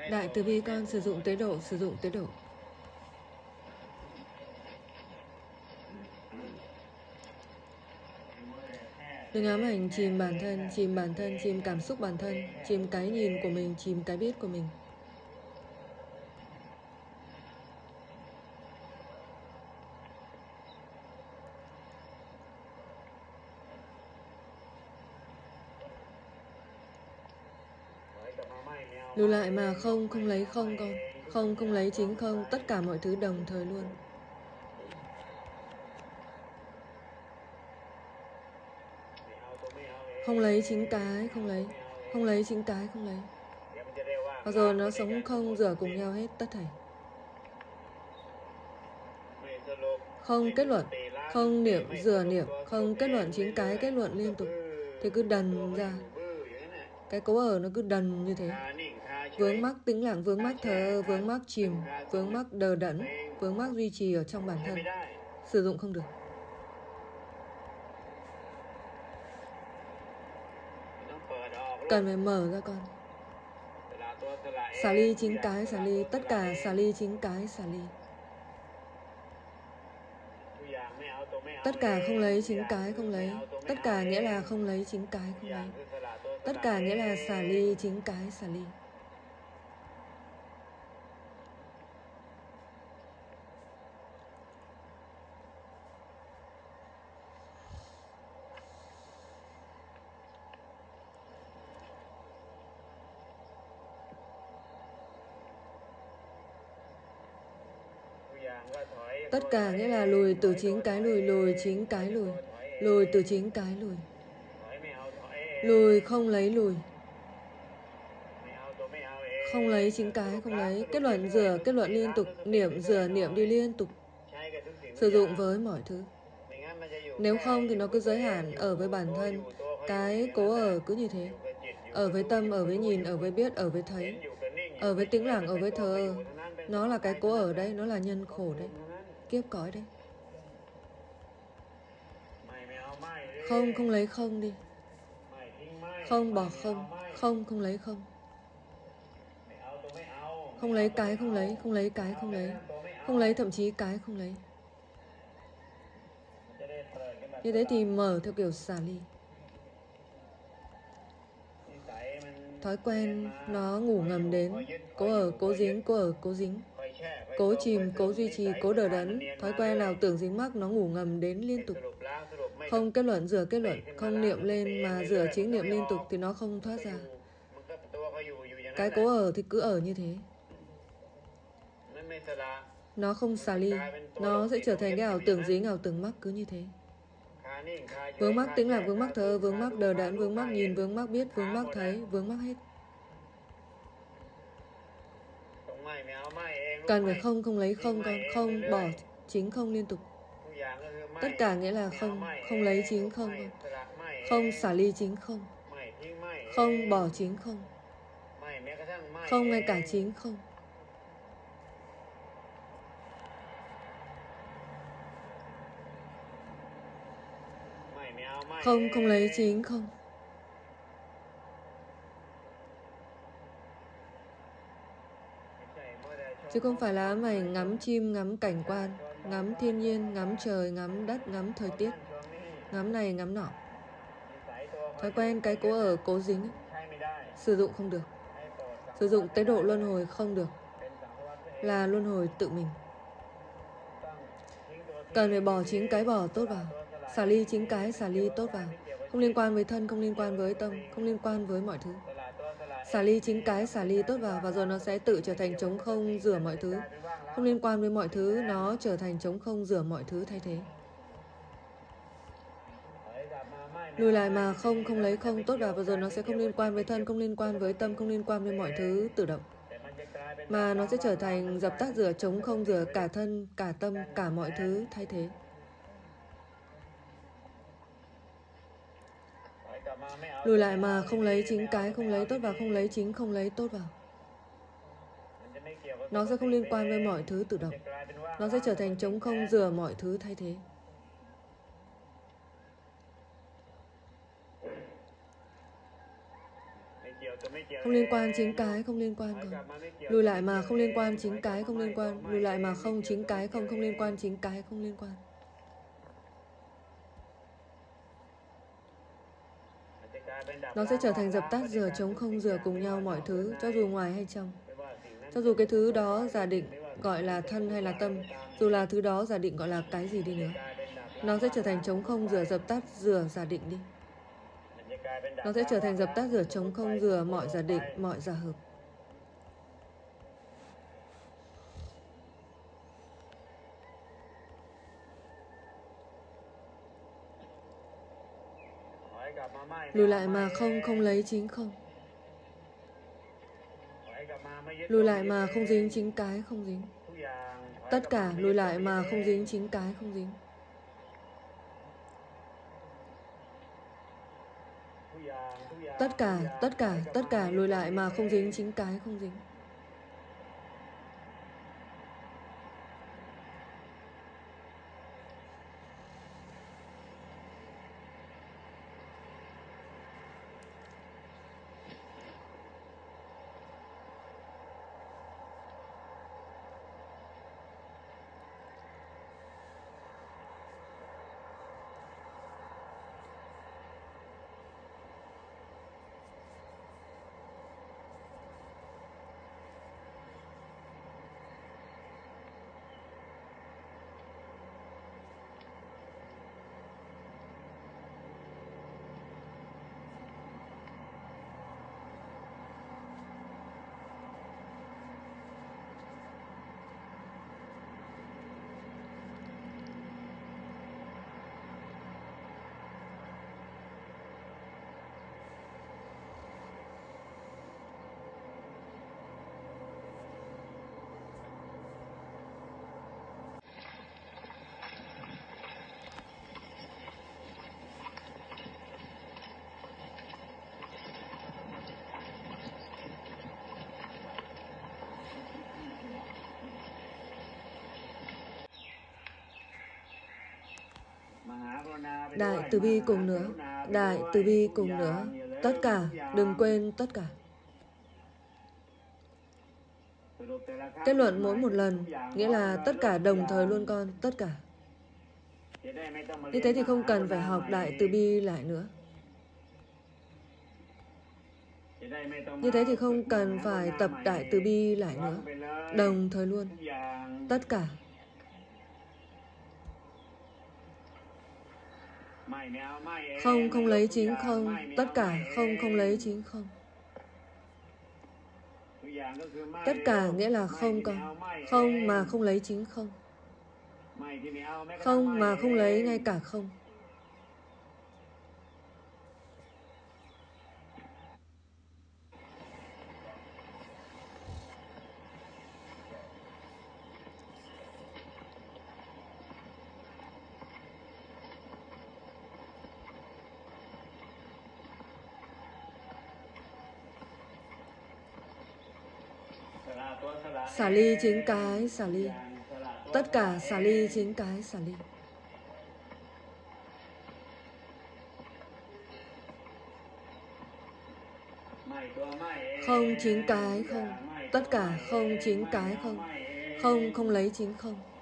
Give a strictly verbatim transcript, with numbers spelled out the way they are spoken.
Đại từ bi con sử dụng tế độ, sử dụng tế độ. Đừng ám ảnh chìm bản thân, chìm bản thân, chìm cảm xúc bản thân, chìm cái nhìn của mình, chìm cái biết của mình. Lùi lại mà không, không lấy không con. Không, không lấy chính không, tất cả mọi thứ đồng thời luôn. Không lấy chính cái, không lấy. Không lấy chính cái, không lấy. Và rồi nó sống không rửa cùng nhau hết tất thảy. Không kết luận, không niệm rửa niệm, không kết luận chính cái kết luận liên tục. Thì cứ đần ra. Cái cố ở nó cứ đần như thế. Vướng mắc tĩnh lặng, vướng mắc thờ, vướng mắc chìm, vướng mắc đờ đẫn, vướng mắc duy trì ở trong bản thân. Sử dụng không được. Cần phải mở ra con. Xả ly chính cái, xả ly, tất cả xả ly chính cái, xả ly. Tất cả không lấy chính cái, không lấy. Tất cả nghĩa là không lấy chính cái, không lấy. Tất cả nghĩa là xả ly chính cái, xả ly. Tất cả nghĩa là lùi từ chính cái lùi, lùi chính cái lùi. Lùi từ chính cái lùi. Lùi không lấy lùi. Không lấy chính cái, không lấy. Kết luận rửa, kết luận liên tục. Niệm rửa, niệm đi liên tục. Sử dụng với mọi thứ. Nếu không thì nó cứ giới hạn ở với bản thân. Cái cố ở cứ như thế. Ở với tâm, ở với nhìn, ở với biết, ở với thấy. Ở với tĩnh lặng, ở với thờ. Nó là cái cố ở đây, nó là nhân khổ đấy. Kiếp cõi đấy. Không, không lấy không đi. Không bỏ không. Không, không lấy không. Không lấy cái, không lấy. Không lấy cái, không lấy. Không lấy thậm chí cái, không lấy. Như thế thì mở theo kiểu xả ly. Thói quen nó ngủ ngầm đến. Cố ở, cố dính, cố ở, cố dính. Cố chìm, cố duy trì, cố đờ đẫn. Thói quen nào tưởng dính mắc nó ngủ ngầm đến liên tục. Không kết luận rửa kết luận. Không niệm lên mà rửa chính niệm liên tục thì nó không thoát ra. Cái cố ở thì cứ ở như thế. Nó không xả ly. Nó sẽ trở thành cái ảo tưởng dính, ảo tưởng mắc cứ như thế. Vướng mắc tĩnh lặng, vướng mắc thờ, vướng mắc đờ đẫn, vướng mắc nhìn, vướng mắc biết, vướng mắc thấy, vướng mắc hết. Cần phải không, không lấy không con. Không, bỏ chính không liên tục. Tất cả nghĩa là không. Không lấy chính không con. Không xả ly chính không. Không bỏ chính không. Không ngay cả chính không. Không, không lấy chính không. Chứ không phải là mày ngắm chim, ngắm cảnh quan, ngắm thiên nhiên, ngắm trời, ngắm đất, ngắm thời tiết, ngắm này, ngắm nọ. Thói quen cái cố ở, cố dính. Sử dụng không được. Sử dụng tế độ luân hồi không được. Là luân hồi tự mình. Cần phải bỏ chính cái bỏ tốt vào. Xả ly chính cái, xả ly tốt vào. Không liên quan với thân, không liên quan với tâm, không liên quan với mọi thứ. Xả ly chính cái, xả ly tốt vào. Và rồi nó sẽ tự trở thành trống không, rửa mọi thứ. Không liên quan với mọi thứ, nó trở thành trống không, rửa mọi thứ thay thế. Lùi lại mà không, không lấy không tốt vào. Và rồi nó sẽ không liên quan với thân, không liên quan với tâm, không liên quan với mọi thứ tự động. Mà nó sẽ trở thành dập tắt rửa, trống không rửa cả thân, cả tâm, cả mọi thứ thay thế. Lùi lại mà không lấy chính cái, không lấy tốt vào, không lấy chính, không lấy tốt vào. Nó sẽ không liên quan với mọi thứ tự động. Nó sẽ trở thành trống không rửa mọi thứ thay thế. Không liên quan chính cái, không liên quan không. Lùi lại mà không liên quan chính cái, không liên quan. Lùi lại mà không chính cái, không, không liên quan chính cái, không liên quan. Nó sẽ trở thành dập tắt rửa trống không rửa cùng nhau mọi thứ, cho dù ngoài hay trong. Cho dù cái thứ đó giả định gọi là thân hay là tâm, dù là thứ đó giả định gọi là cái gì đi nữa, nó sẽ trở thành trống không rửa dập tắt rửa giả định đi. Nó sẽ trở thành dập tắt rửa trống không rửa mọi giả định, mọi giả hợp. Lùi lại mà không, không lấy chính không. Lùi lại mà không dính chính cái, không dính. Tất cả lùi lại mà không dính chính cái, không dính. Tất cả, tất cả, tất cả lùi lại mà không dính chính cái, không dính. Đại từ bi cùng nữa, đại từ bi cùng nữa. Tất cả, đừng quên tất cả. Kết luận mỗi một lần, nghĩa là tất cả đồng thời luôn con, tất cả. Như thế thì không cần phải học đại từ bi lại nữa. Như thế thì không cần phải tập đại từ bi lại nữa. Đồng thời luôn, tất cả. Không, không lấy chính không. Tất cả, không, không lấy chính không. Tất cả nghĩa là không con. Không mà không lấy chính không. Không mà không lấy ngay cả không. Xả ly chính cái, xả ly. Tất cả xả ly chính cái, xả ly. Không chính cái không. Tất cả không chính cái không. Không, không lấy chính không.